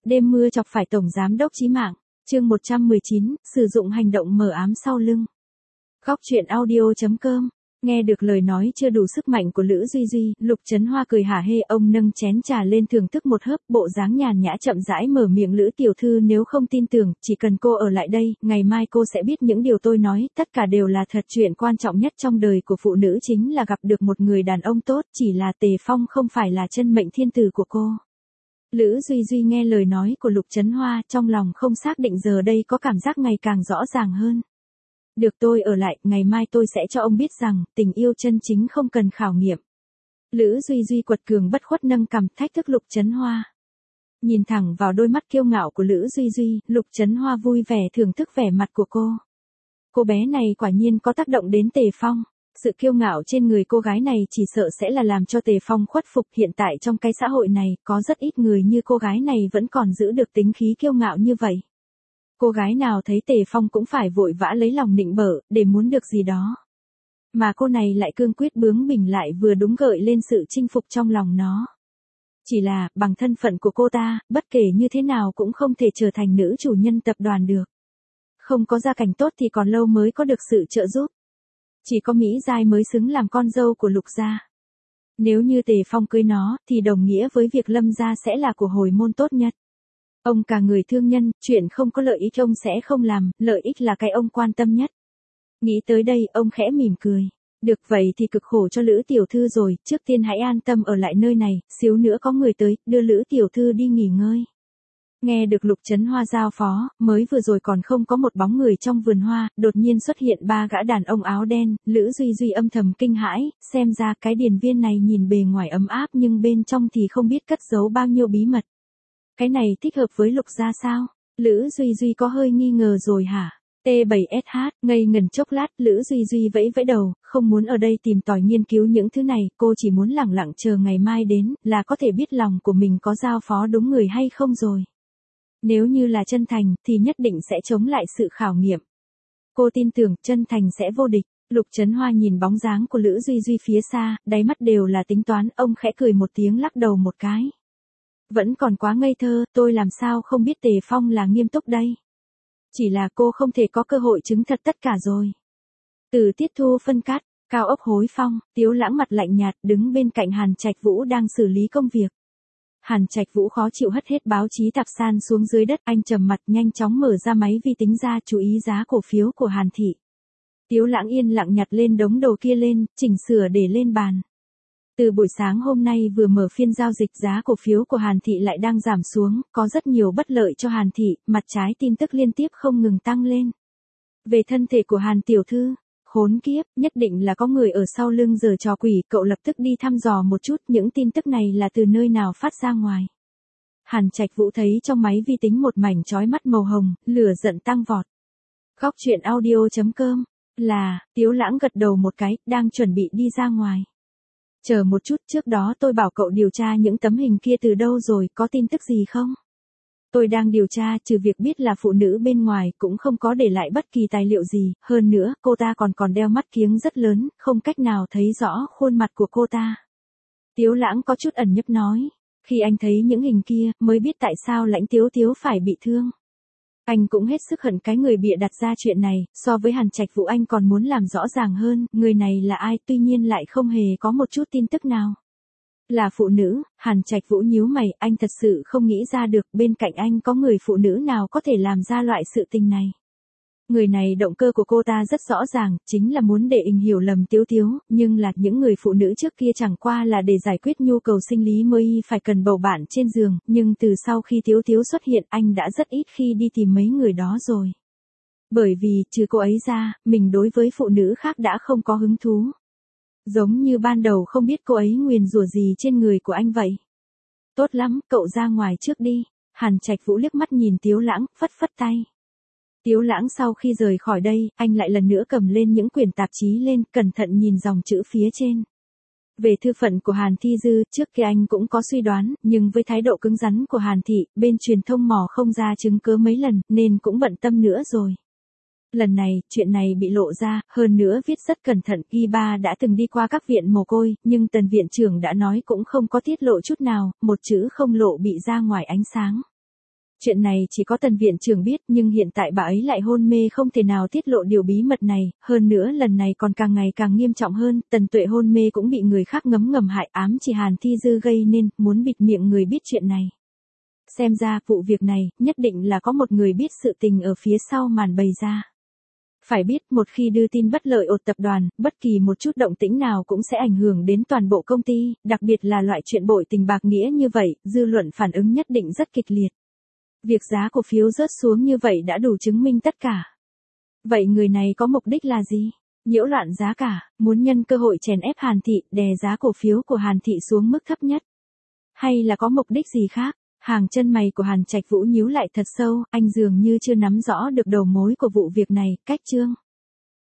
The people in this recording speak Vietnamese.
Đêm mưa chọc phải Tổng Giám đốc chí mạng. Chương 119, sử dụng hành động mờ ám sau lưng. Góc truyện audio.com. Nghe được lời nói chưa đủ sức mạnh của Lữ Duy Duy, Lục Chấn Hoa cười hả hê, ông nâng chén trà lên thưởng thức một hớp, bộ dáng nhàn nhã chậm rãi mở miệng, Lữ tiểu thư, nếu không tin tưởng, chỉ cần cô ở lại đây, ngày mai cô sẽ biết những điều tôi nói, tất cả đều là thật. Chuyện quan trọng nhất trong đời của phụ nữ chính là gặp được một người đàn ông tốt, chỉ là Tề Phong không phải là chân mệnh thiên tử của cô. Lữ Duy Duy nghe lời nói của Lục Chấn Hoa, trong lòng không xác định, giờ đây có cảm giác ngày càng rõ ràng hơn. Được, tôi ở lại, ngày mai tôi sẽ cho ông biết rằng, tình yêu chân chính không cần khảo nghiệm. Lữ Duy Duy quật cường bất khuất nâng cằm thách thức Lục Chấn Hoa. Nhìn thẳng vào đôi mắt kiêu ngạo của Lữ Duy Duy, Lục Chấn Hoa vui vẻ thưởng thức vẻ mặt của cô. Cô bé này quả nhiên có tác động đến Tề Phong. Sự kiêu ngạo trên người cô gái này chỉ sợ sẽ là làm cho Tề Phong khuất phục. Hiện tại trong cái xã hội này, có rất ít người như cô gái này vẫn còn giữ được tính khí kiêu ngạo như vậy. Cô gái nào thấy Tề Phong cũng phải vội vã lấy lòng nịnh bợ, để muốn được gì đó. Mà cô này lại cương quyết bướng bỉnh, lại vừa đúng gợi lên sự chinh phục trong lòng nó. Chỉ là, bằng thân phận của cô ta, bất kể như thế nào cũng không thể trở thành nữ chủ nhân tập đoàn được. Không có gia cảnh tốt thì còn lâu mới có được sự trợ giúp. Chỉ có Mỹ Giai mới xứng làm con dâu của Lục gia. Nếu như Tề Phong cưới nó, thì đồng nghĩa với việc Lâm gia sẽ là của hồi môn tốt nhất. Ông cả người thương nhân, chuyện không có lợi ích ông sẽ không làm, lợi ích là cái ông quan tâm nhất. Nghĩ tới đây, ông khẽ mỉm cười. Được, vậy thì cực khổ cho Lữ tiểu thư rồi, trước tiên hãy an tâm ở lại nơi này, xíu nữa có người tới, đưa Lữ tiểu thư đi nghỉ ngơi. Nghe được Lục Chấn Hoa giao phó, mới vừa rồi còn không có một bóng người trong vườn hoa, đột nhiên xuất hiện ba gã đàn ông áo đen, Lữ Duy Duy âm thầm kinh hãi, xem ra cái điền viên này nhìn bề ngoài ấm áp nhưng bên trong thì không biết cất giấu bao nhiêu bí mật. Cái này thích hợp với Lục gia sao? Lữ Duy Duy có hơi nghi ngờ rồi hả? T7SH, ngây ngần chốc lát, Lữ Duy Duy vẫy vẫy đầu, không muốn ở đây tìm tòi nghiên cứu những thứ này, cô chỉ muốn lẳng lặng chờ ngày mai đến, là có thể biết lòng của mình có giao phó đúng người hay không rồi. Nếu như là chân thành, thì nhất định sẽ chống lại sự khảo nghiệm. Cô tin tưởng, chân thành sẽ vô địch. Lục Chấn Hoa nhìn bóng dáng của Lữ Duy Duy phía xa, đáy mắt đều là tính toán, ông khẽ cười một tiếng lắc đầu một cái. Vẫn còn quá ngây thơ, tôi làm sao không biết Tề Phong là nghiêm túc đây. Chỉ là cô không thể có cơ hội chứng thật tất cả rồi. Từ Tiết Thu phân cắt, Cao Ốc Hối Phong, Tiếu Lãng mặt lạnh nhạt đứng bên cạnh Hàn Trạch Vũ đang xử lý công việc. Hàn Trạch Vũ khó chịu hất hết báo chí tạp san xuống dưới đất, anh trầm mặt nhanh chóng mở ra máy vi tính ra chú ý giá cổ phiếu của Hàn Thị. Tiếu Lãng yên lặng nhặt lên đống đồ kia lên, chỉnh sửa để lên bàn. Từ buổi sáng hôm nay vừa mở phiên giao dịch, giá cổ phiếu của Hàn Thị lại đang giảm xuống, có rất nhiều bất lợi cho Hàn Thị, mặt trái tin tức liên tiếp không ngừng tăng lên. Về thân thể của Hàn tiểu thư, khốn kiếp, nhất định là có người ở sau lưng giở trò quỷ, cậu lập tức đi thăm dò một chút những tin tức này là từ nơi nào phát ra ngoài. Hàn Trạch Vũ thấy trong máy vi tính một mảnh chói mắt màu hồng, lửa giận tăng vọt. Góc truyện audio.com, Tiếu Lãng gật đầu một cái, đang chuẩn bị đi ra ngoài. Chờ một chút, trước đó tôi bảo cậu điều tra những tấm hình kia từ đâu rồi, có tin tức gì không? Tôi đang điều tra, trừ việc biết là phụ nữ bên ngoài, cũng không có để lại bất kỳ tài liệu gì, hơn nữa, cô ta còn đeo mắt kiếng rất lớn, không cách nào thấy rõ khuôn mặt của cô ta. Tiếu Lãng có chút ẩn nhấp nói, khi anh thấy những hình kia, mới biết tại sao Lãnh Tiếu Tiếu phải bị thương. Anh cũng hết sức hận cái người bịa đặt ra chuyện này, so với Hàn Trạch Vũ anh còn muốn làm rõ ràng hơn, người này là ai, tuy nhiên lại không hề có một chút tin tức nào. Là phụ nữ, Hàn Trạch Vũ nhíu mày, anh thật sự không nghĩ ra được, bên cạnh anh có người phụ nữ nào có thể làm ra loại sự tình này. Người này động cơ của cô ta rất rõ ràng, chính là muốn để anh hiểu lầm Tiếu Tiếu, nhưng là những người phụ nữ trước kia chẳng qua là để giải quyết nhu cầu sinh lý mới phải cần bầu bạn trên giường, nhưng từ sau khi Tiếu Tiếu xuất hiện anh đã rất ít khi đi tìm mấy người đó rồi. Bởi vì, trừ cô ấy ra, mình đối với phụ nữ khác đã không có hứng thú. Giống như ban đầu không biết cô ấy nguyền rủa gì trên người của anh vậy. Tốt lắm, cậu ra ngoài trước đi. Hàn Trạch Vũ liếc mắt nhìn Tiếu Lãng, phất phất tay. Tiếu Lãng sau khi rời khỏi đây, anh lại lần nữa cầm lên những quyển tạp chí lên, cẩn thận nhìn dòng chữ phía trên. Về thư phận của Hàn Thi Dư, trước kia anh cũng có suy đoán, nhưng với thái độ cứng rắn của Hàn Thị, bên truyền thông mò không ra chứng cứ mấy lần, nên cũng bận tâm nữa rồi. Lần này, chuyện này bị lộ ra, hơn nữa viết rất cẩn thận, Y Ba đã từng đi qua các viện mồ côi, nhưng Tần viện trưởng đã nói cũng không có tiết lộ chút nào, một chữ không lộ bị ra ngoài ánh sáng. Chuyện này chỉ có Tần viện trưởng biết, nhưng hiện tại bà ấy lại hôn mê không thể nào tiết lộ điều bí mật này, hơn nữa lần này còn càng ngày càng nghiêm trọng hơn, Tần Tuệ hôn mê cũng bị người khác ngấm ngầm hại ám chỉ Hàn Thi Dư gây nên, muốn bịt miệng người biết chuyện này. Xem ra vụ việc này, nhất định là có một người biết sự tình ở phía sau màn bày ra. Phải biết một khi đưa tin bất lợi ột tập đoàn, bất kỳ một chút động tĩnh nào cũng sẽ ảnh hưởng đến toàn bộ công ty, đặc biệt là loại chuyện bội tình bạc nghĩa như vậy, dư luận phản ứng nhất định rất kịch liệt. Việc giá cổ phiếu rớt xuống như vậy đã đủ chứng minh tất cả. Vậy người này có mục đích là gì? Nhiễu loạn giá cả, muốn nhân cơ hội chèn ép Hàn Thị, đè giá cổ phiếu của Hàn Thị xuống mức thấp nhất? Hay là có mục đích gì khác? Hàng chân mày của Hàn Trạch Vũ nhíu lại thật sâu, anh dường như chưa nắm rõ được đầu mối của vụ việc này, cách chương.